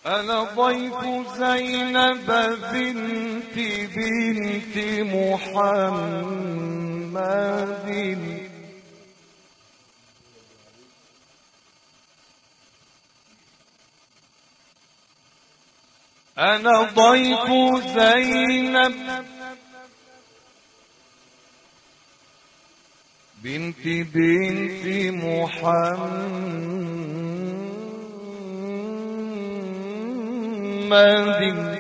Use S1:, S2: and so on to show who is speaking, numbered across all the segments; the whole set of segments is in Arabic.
S1: أنا ضيف زينب بنت محمد، أنا ضيف زينب بنت محمد،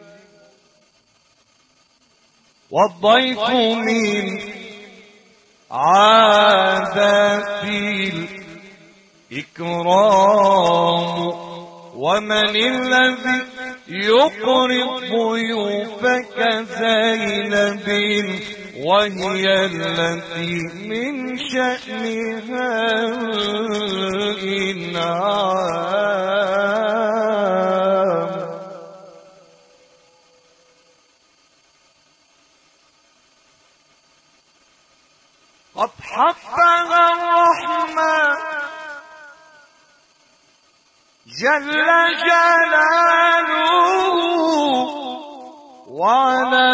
S1: والضيف من عادات الإكرام، ومن الذي يقري ضيوفك زينب وهي التي من شأنها الإنعام. قد حفها الرحمن جل جلاله وعلى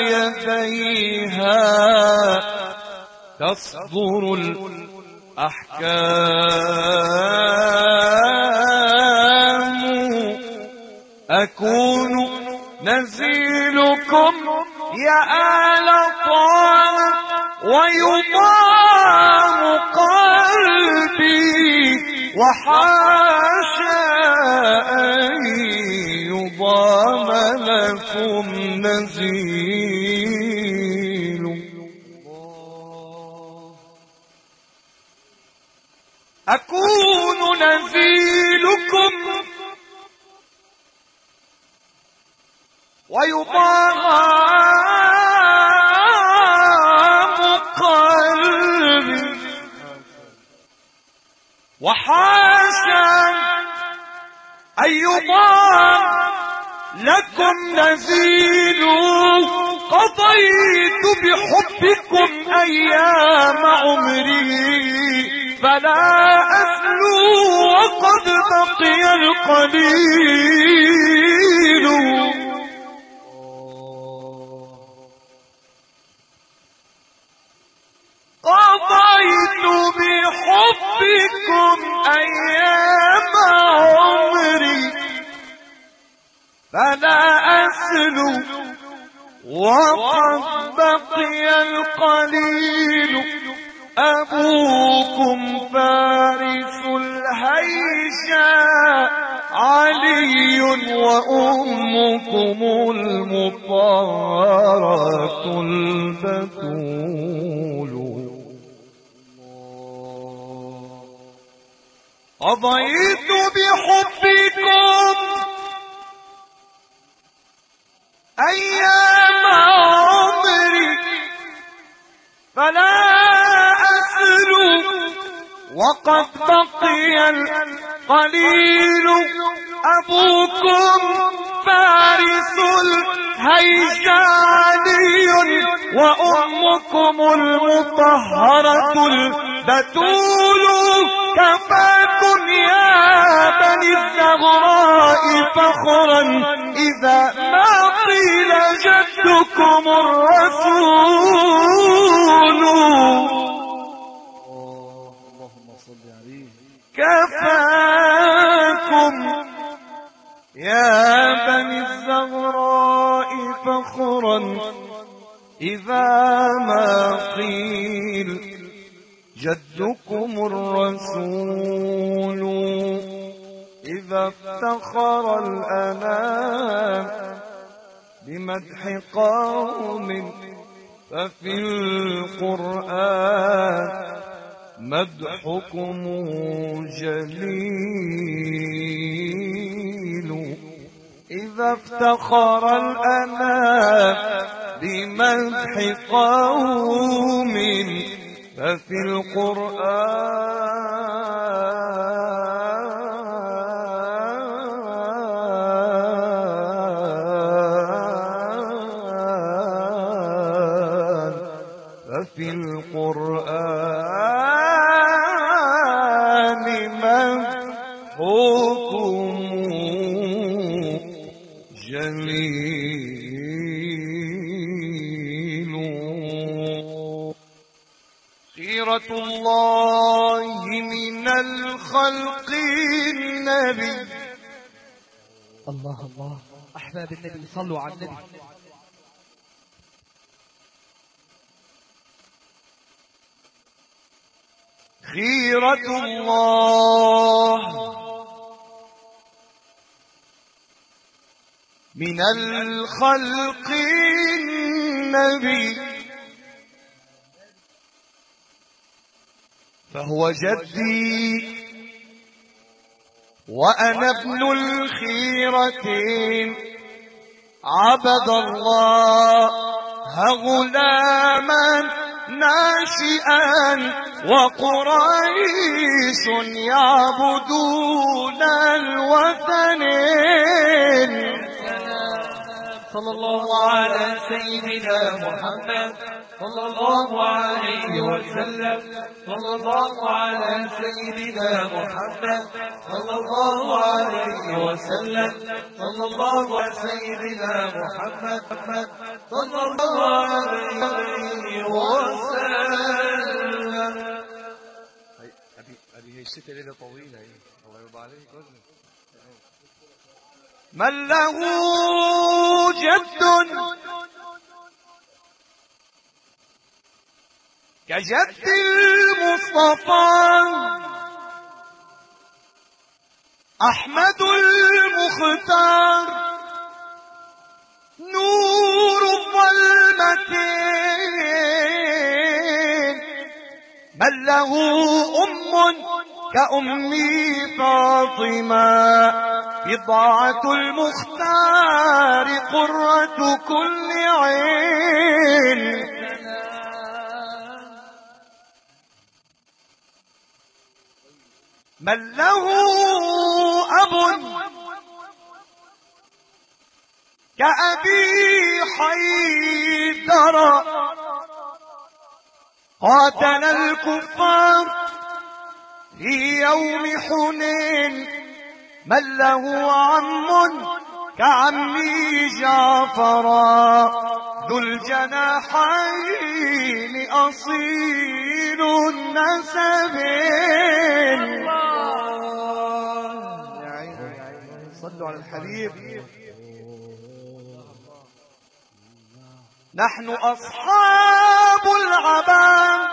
S1: يديها تصدر الأحكام. أكون نزيلكم يا آل طه ويضام قلبي، وحاشا أن يضام لكم نزيل. أكون نزيلكم ويضام قلبي، وحاشا أن يضام لكم نزيل. قضيت بحبكم أيام عمري فلا أسلو وقد بقي القليل. قضيت بحبكم أيام عمري فلا أسلو وقد بقي القليل. أبوكم فارس الهيشاء علي، وأمكم المطهرة البتول. قضيت بحبكم أيام عمري فلا أسلو وقد بقي القليل. أبوكم فارس الهيجاني، وأمكم المطهرة البتول. كفاكم يا بني الزهراء فخرا إذا ما قيل جدكم الرسول.
S2: اللهم صل عليه.
S1: كفاكم يا بني الزهراء فخرا إذا ما قيل جدكم الرسول. إذا افتخر الأنام بمدح قوم ففي القرآن مدحكم جليل. إذا افتخر الأنام بمدح قوم ففي القرآن، مدحكم خيرة الله من الخلق النبي.
S2: الله الله، أحباب النبي صلوا على النبي.
S1: خيرة الله من الخلق النبي، فهو جدي وأنا ابن الخيرتين، عبد الله غلاما ناشئا وقريش يعبدون الوثنين.
S3: صلى الله على سيدنا محمد صلى الله عليه وسلم. صلى الله على سيدنا محمد صلى الله عليه وسلم. صلى الله على سيدنا محمد صلى الله عليه وسلم.
S1: هذه الستة ليلة طويلة، الله يرضى عليك. من له جد كجد المصطفى أحمد المختار، نور الظلمتين. من له أم كأمي فاطمة، بضاعة المختار قرة كل عين. من له أب كأبي حيدر، قاتل الكفار في يوم حنين. من له عم كعمي جعفرا، ذو الجناحين أصيل النسبين. صلوا على الحبيب. نحن أصحاب العبان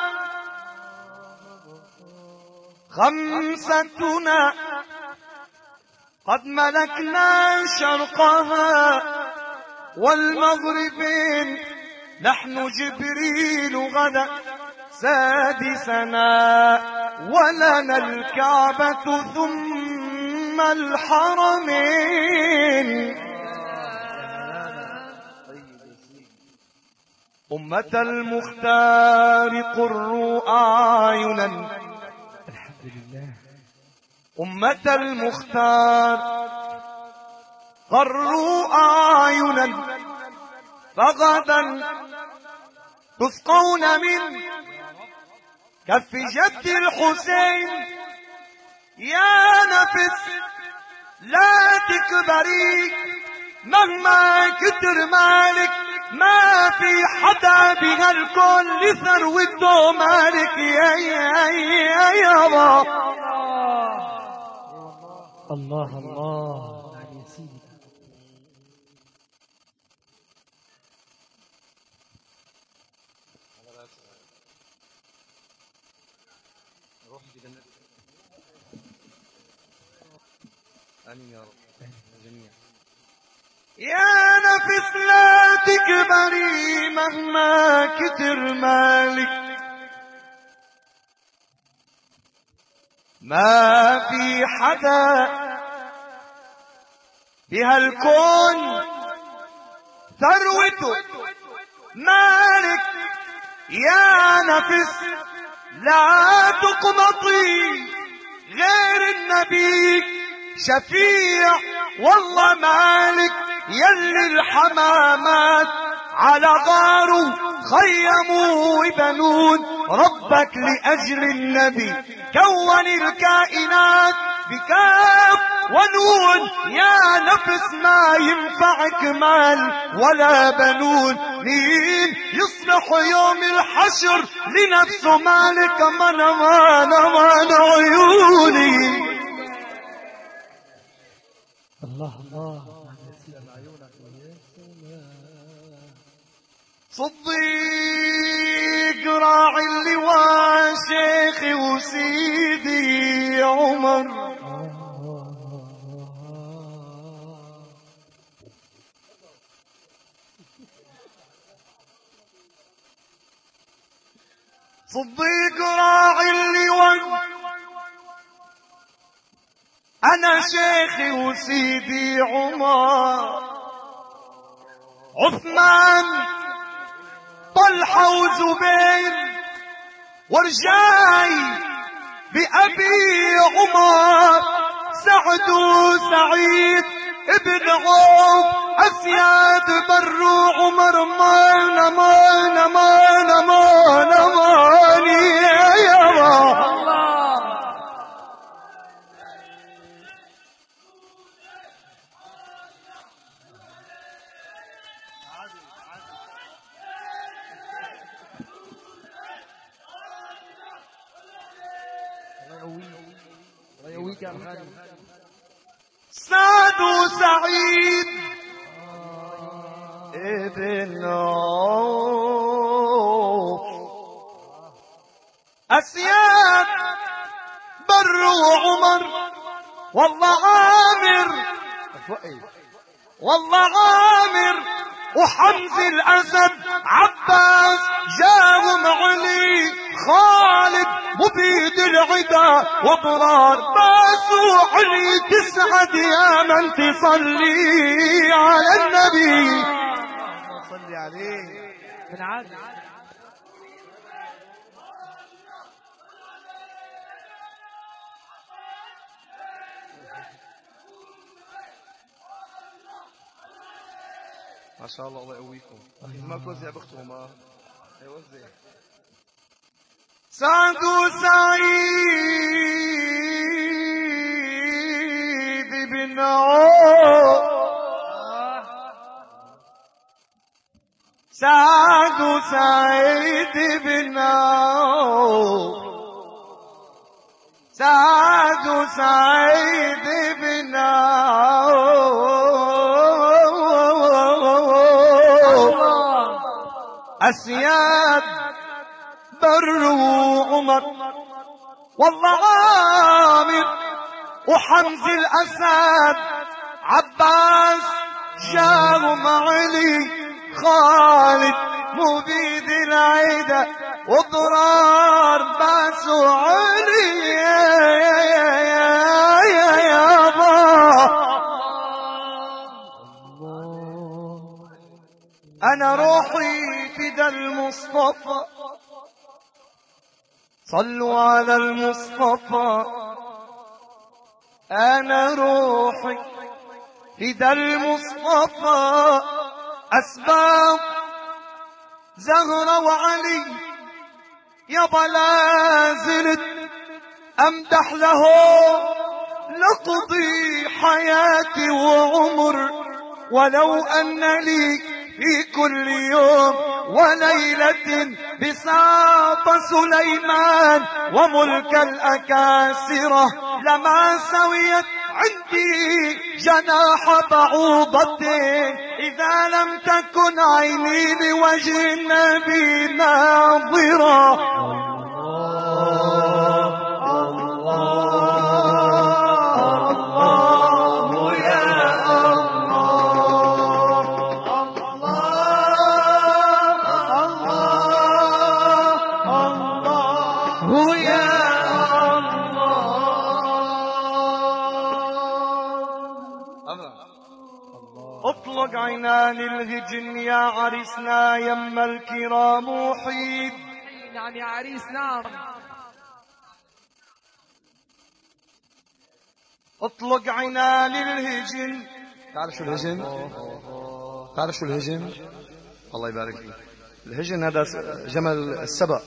S1: خمستنا، قد ملكنا شرقها والمغربين. نحن جبريل غدا سادسنا، ولنا الكعبة ثم الحرمين. أمة المختار قروا أعينا،
S2: الحمد لله.
S1: أمة المختار قروا أعينا، فغدا تسقون من كف جد الحسين. يا نفس لا تكبري مهما كتر مالك، ما في حدا بها الكل ثروته مالك. يا يابا
S2: الله الله يا سيدي.
S1: آمين يا رب جميعا. يا نفس لا تكبري مهما كتر مالك، ما في حدا بهالكون ثروته مالك. يا نفس لا تقنطي غير النبي شفيع والله مالك. يلي الحمامات على غاره خيموا وبنون، ربك لأجل النبي كون الكائنات بكاف ونون يا نفس ما ينفعك مال ولا بنون. مين يصلح يوم الحشر لنفسه مالك من عيوني.
S2: الله الله.
S1: صديق راعي اللواء شيخي وسيدي عمر. صديق راعي اللواء أنا شيخي وسيدي عمر. عثمان طلحة وزبير ورجاي بأبي عمر. سعد وسعيد ابن عوف أسياد بر عمر. مان مان مان مان مان يا الله. سعد وسعيد ابن عوف أسياد بر وعمر. والله عامر وحمز الأسد عباس جاهم علي خالد مبيد العدا وضرار باسوا علي. تسعد يا من تصلي على النبي. صلي عليه
S2: من عاد.
S1: ما شاء الله. الله يقويكم. ما توزع بختهم. يوزع. سعد وسعيد بن عوف. سعد وسعيد بن عوف. سعد وسعيد بن عوف. أسياد بر وعمر. والله عامر وحمز الأسد عباس جاهم علي خالد مبيد العيدة وضرار باسوا علي. يا أنا روحي فدى المصطفى. صلوا على المصطفى. أنا روحي فدى المصطفى. أسباب زهرة وعلي يابا لازلت أمدح له لقضي حياتي وعمر. ولو أن لي في كل يوم وليلة بساط سليمان وملك الأكاسرة لما سويت عندي جناح بعوضة إذا لم تكن عيني لوجه النبي ناظرة. اطلق عينان الهجن يا عريسنا يم الكرام وحيد.
S2: نعم يا عريس نعم.
S1: اطلق عينان الهجن. تعرف شو الهجن؟ تعرف شو الهجن؟ الله يبارك فيك. الهجن هذا جمل السبأ.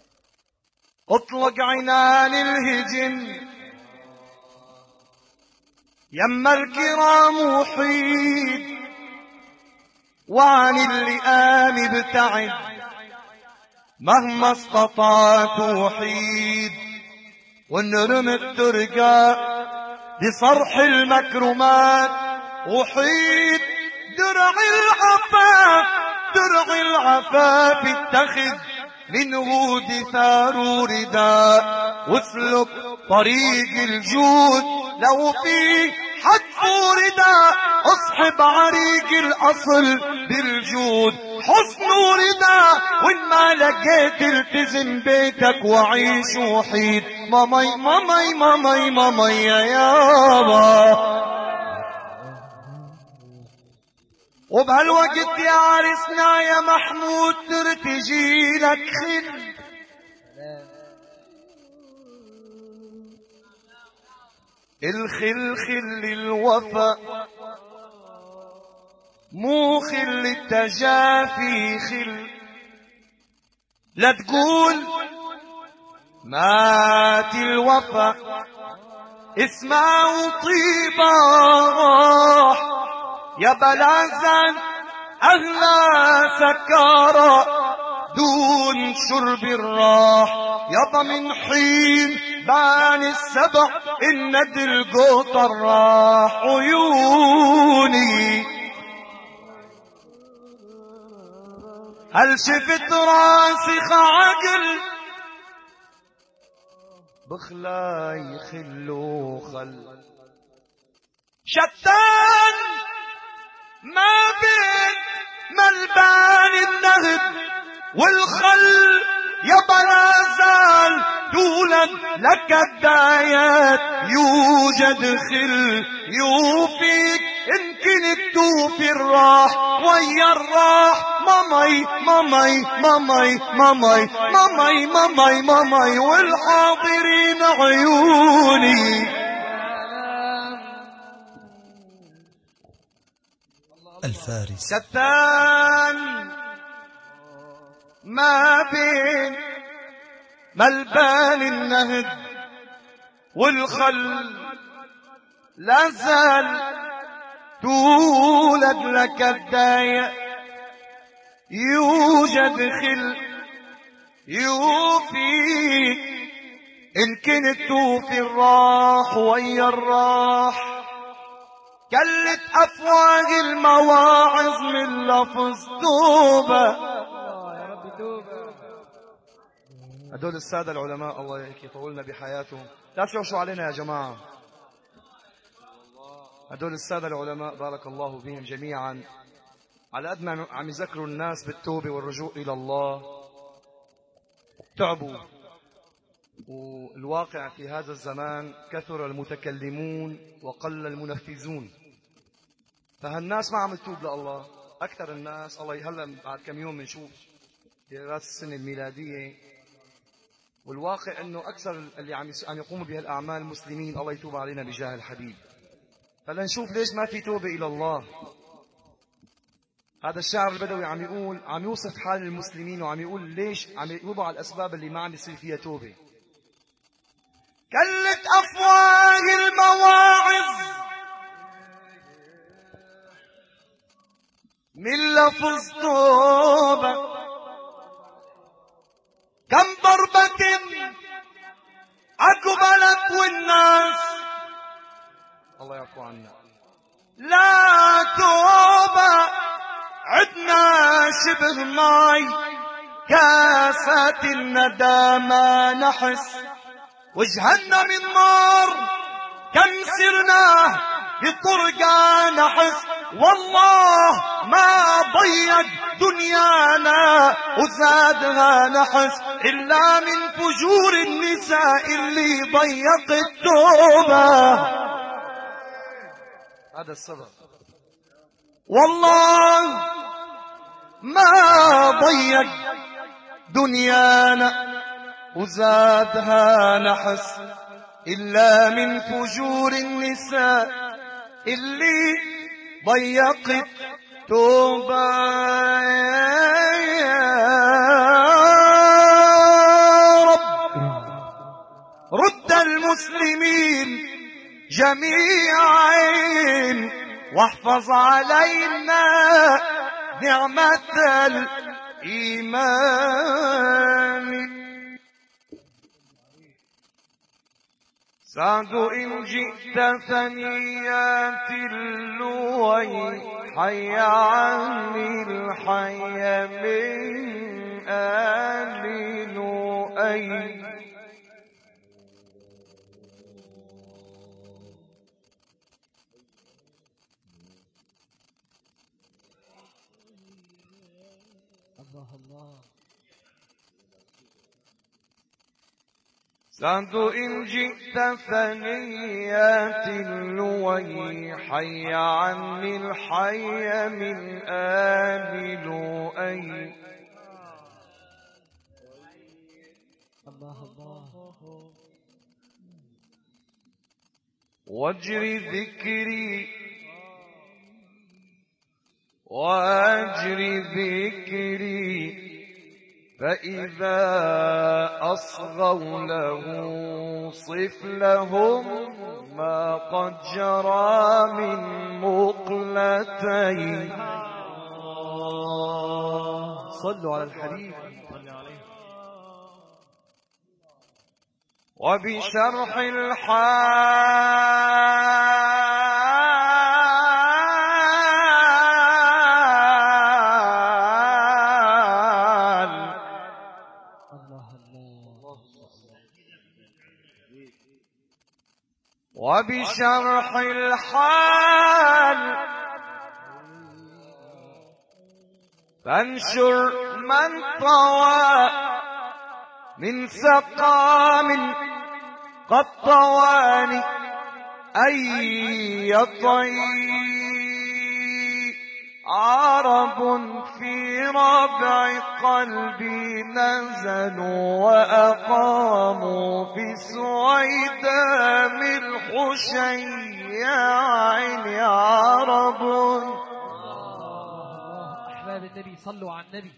S1: اطلق عينان الهجن يما الكرام حيد وعن اللئام ابتعد، مهما استطعت وحيد ونرمت ترقى بصرح المكرمات، وحيد درع العفاف، درع العفاف اتخذ منه دثار رداء، واسلك طريق الجود لو في حتف رداء، اصحب عريق الاصل بالجود حسن رداء، وان ما لقيت التزم بيتك وعيش وحيد. مامي مامي مامي مامي يا يابا. وبهالوقت يا عرسنا يا محمود ترتجي لك خل، الخل خل الوفا مو خل التجافي خل، لا تقول مات الوفا اسمعوا طيبة يا بلازان أهلا سكارى دون شرب الراح، يابا من حين بان السبع الند القطر راح عيوني، هل شفت راسخ عقل بخلا يخلو خل، شتان ما بين ملبان النهد والخل، يابا لا زال تولد لك الدايات يوجد خل يوفيك إن كنت توفي الراح ويا الراح. مامي مامي مامي مامي مامي مامي مامي والحاضرين عيوني.
S4: الفارس
S1: ستان ما بين ملبان النهد والخل، لا زال تولد لك الداية يوجد خل يوفيك إن كنت توفي الراح ويا الراح، كلت أفواه المواعظ من لفظ توبة. هدول السادة العلماء الله يطولنا بحياتهم، لا تشوشوا علينا يا جماعة. هدول السادة العلماء بارك الله بهم جميعا، على قد ما عم يذكروا الناس بالتوبة والرجوع إلى الله تعبوا. والواقع في هذا الزمان كثر المتكلمون وقل المنفذون، فهالناس ما عم تتوب لله. أكثر الناس الله هلا بعد كم يوم بنشوف راس السنة الميلادية، والواقع أنه أكثر اللي عم يقوموا بهالأعمال مسلمين. الله يتوب علينا بجاه الحبيب. فلنشوف ليش ما في توبة إلى الله. هذا الشاعر البدوي عم يقول، عم يوصف حال المسلمين وعم يقول ليش عم يوضع الأسباب اللي ما عم يصير فيها توبة. كلت أفواه المواعظ من لفظ توبة، كم ضربة أقبلت والناس الله يعفو عنا لا توبة، عدنا شبه ماي كاسات الندامة نحس، وجهنا من نار كم سرنا بطرقة نحس، والله ما ضيق دنيانا وزادها نحس إلا من فجور النساء اللي ضيق التوبة. هذا السبب، والله ما ضيق دنيانا وزادها نحس إلا من فجور النساء اللي ضيقت توبة. يا رب رد المسلمين جميعا واحفظ علينا نعمة الإيمان. سعد إن جئت ثنيات اللوي حي عني الحي من آل لؤي. سعد إن جئت ثنيات اللوي حي عني الحي من آل لؤي. واجر ذكري واجر ذكري فإذا أصغوا له صف لهم ما قد جرى من مقلتين.
S2: صلوا على الحبيب.
S1: وبشرح الحال وبشرح الحال فانشر من طوى من سقام قد طواني أي طي. عرب في ربع قلبي نزلوا وأقاموا في سويدام الحشيع. عرب
S2: أحباب النبي صلوا على النبي.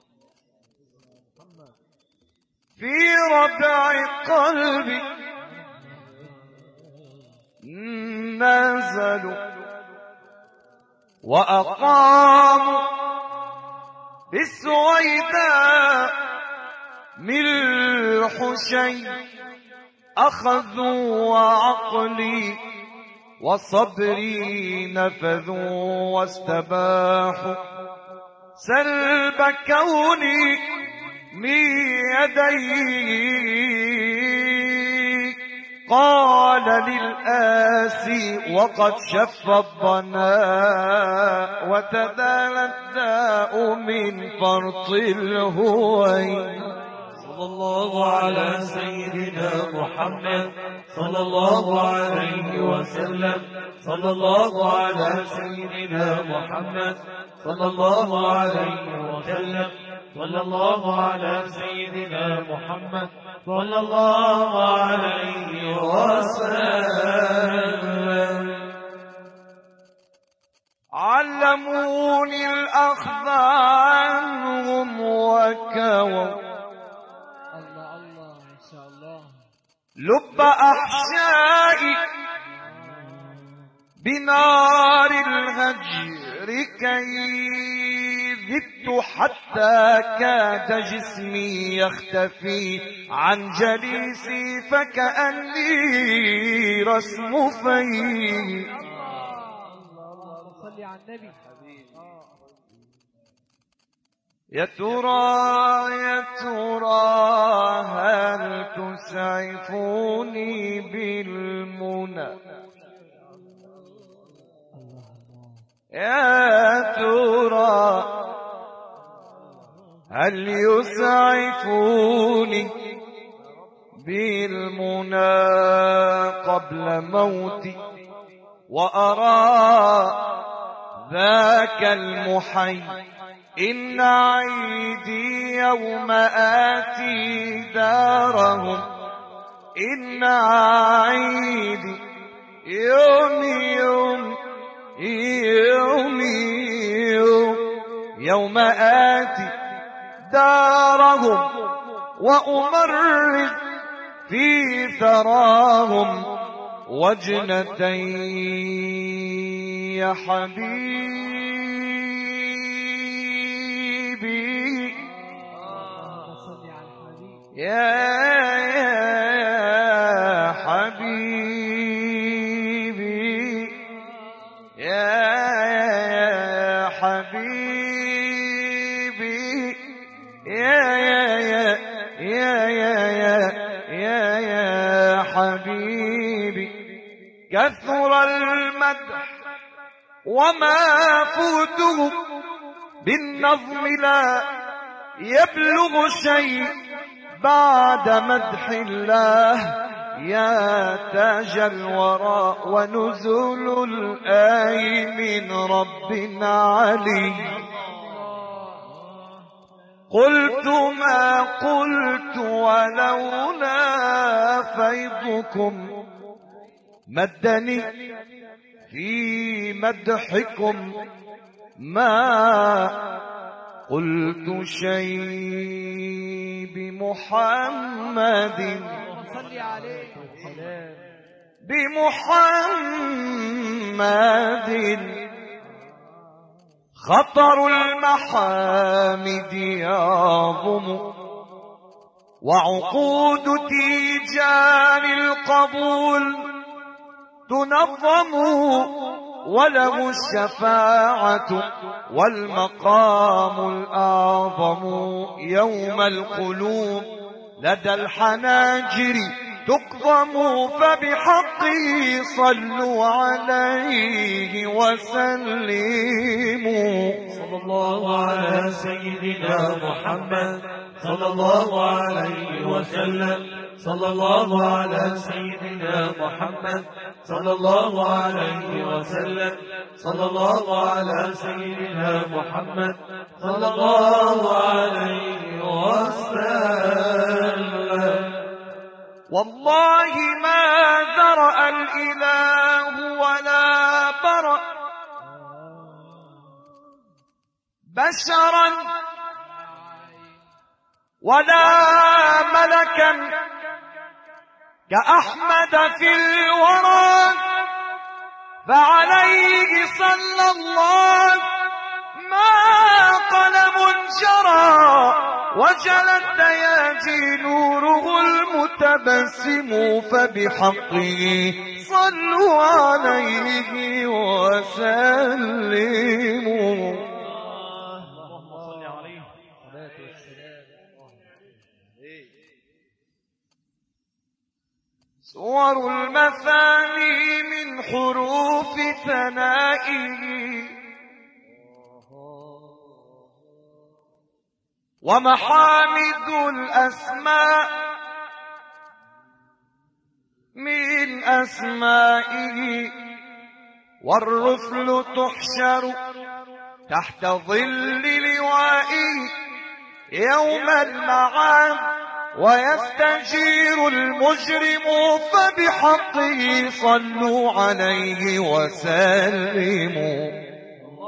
S1: في ربع قلبي نزلوا وأقاموا بالسويداء من الحشي. أخذوا وعقلي وصبري نفذوا واستباحوا سلب كوني من يدي. قال للآسي وقد شف الضناء وتدالى الداء من فرط الهوي.
S3: صلى الله على سيدنا محمد صلى الله عليه وسلم. صلى الله على سيدنا محمد صلى الله عليه وسلم. صلى الله على سيدنا محمد صلى الله عليه وسلم.
S1: علموني الأخذ عنهم وكووا لب أحشائي بنار الهجر كي ذبت حتى كاد جسمي يختفي عن جليسي فكأني رسم فيه.
S2: صلي على النبي.
S1: يا ترى هل تسعفوني بالمنى. يا ترى هل يسعفوني بالمنى قبل موتي وأرى ذاك المحي. إن عيدي يوم آتي دارهم. إن عيدي يوم آتي دارهم وأمرج في ثراهم
S3: وجنتين يا حبيبي يا حبيبي يا حبيبي يا حبيبي كثر المدح وما فوته بالنظم لا يبلغ شيء بعد مدح الله يا تاج الورى ونزول الآي من ربنا علي قلت ما قلت ولولا فيضكم مدني في مدحكم ما قلت شيء بمحمد
S2: صلي عليه
S3: بمحمد خطر المحامد يعظم وعقود تيجان القبول تنظم وله الشفاعة والمقام الأعظم يوم القلوب لدى الحناجر تقضم فبحقه صلوا عليه وسلموا
S4: صلى الله على سيدنا محمد صلى الله عليه وسلم صلى الله على سيدنا محمد صلى الله عليه وسلم صلى الله على سيدنا محمد صلى الله عليه وسلم
S3: والله ما ذرأ الإله ولا برأ بشرا ولا ملكا كأحمد في الورى فعليه صلى الله ما قلم جرى وجلت دياجي نوره المتبسم فبحقه صلوا عليه وسلموا صور المثاني من حروف ثنائه ومحامد الأسماء من أسمائه والرسل تحشر تحت ظل لوائه يوم المعاد ويستجير المجرم فبحقه صلوا عليه وسلموا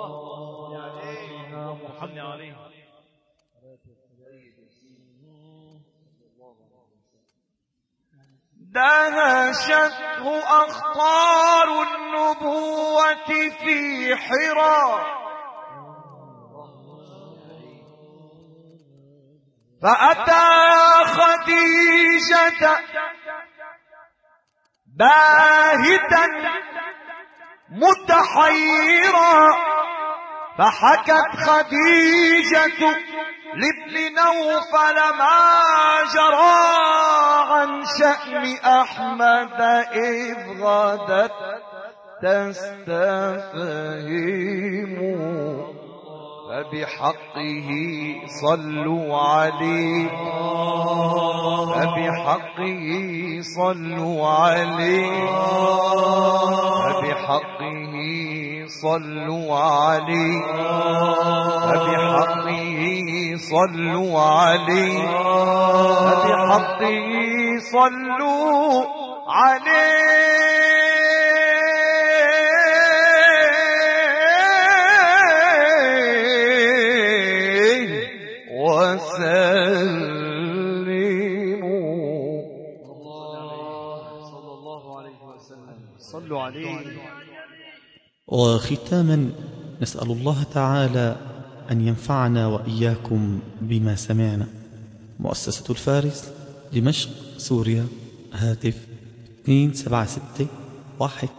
S3: دهشته أخطار النبوة في حراء فأتى خديجة باهتا متحيرا فحكت خديجة لابن نوفل ما جرى عن شأن أحمد إذ غدت تستفهم فبحقه صلوا عليه فبحقه صلوا عليه فبحقه صلوا عليه فبحقه صلوا عليه فبحقه صلوا عليه وسلموا.
S1: صلى الله عليه وسلم.
S5: وختاما نسأل الله تعالى أن ينفعنا وإياكم بما سمعنا. مؤسسة الفارس، دمشق، سوريا. هاتف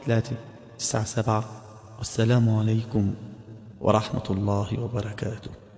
S5: 276-1397. والسلام عليكم ورحمة الله وبركاته.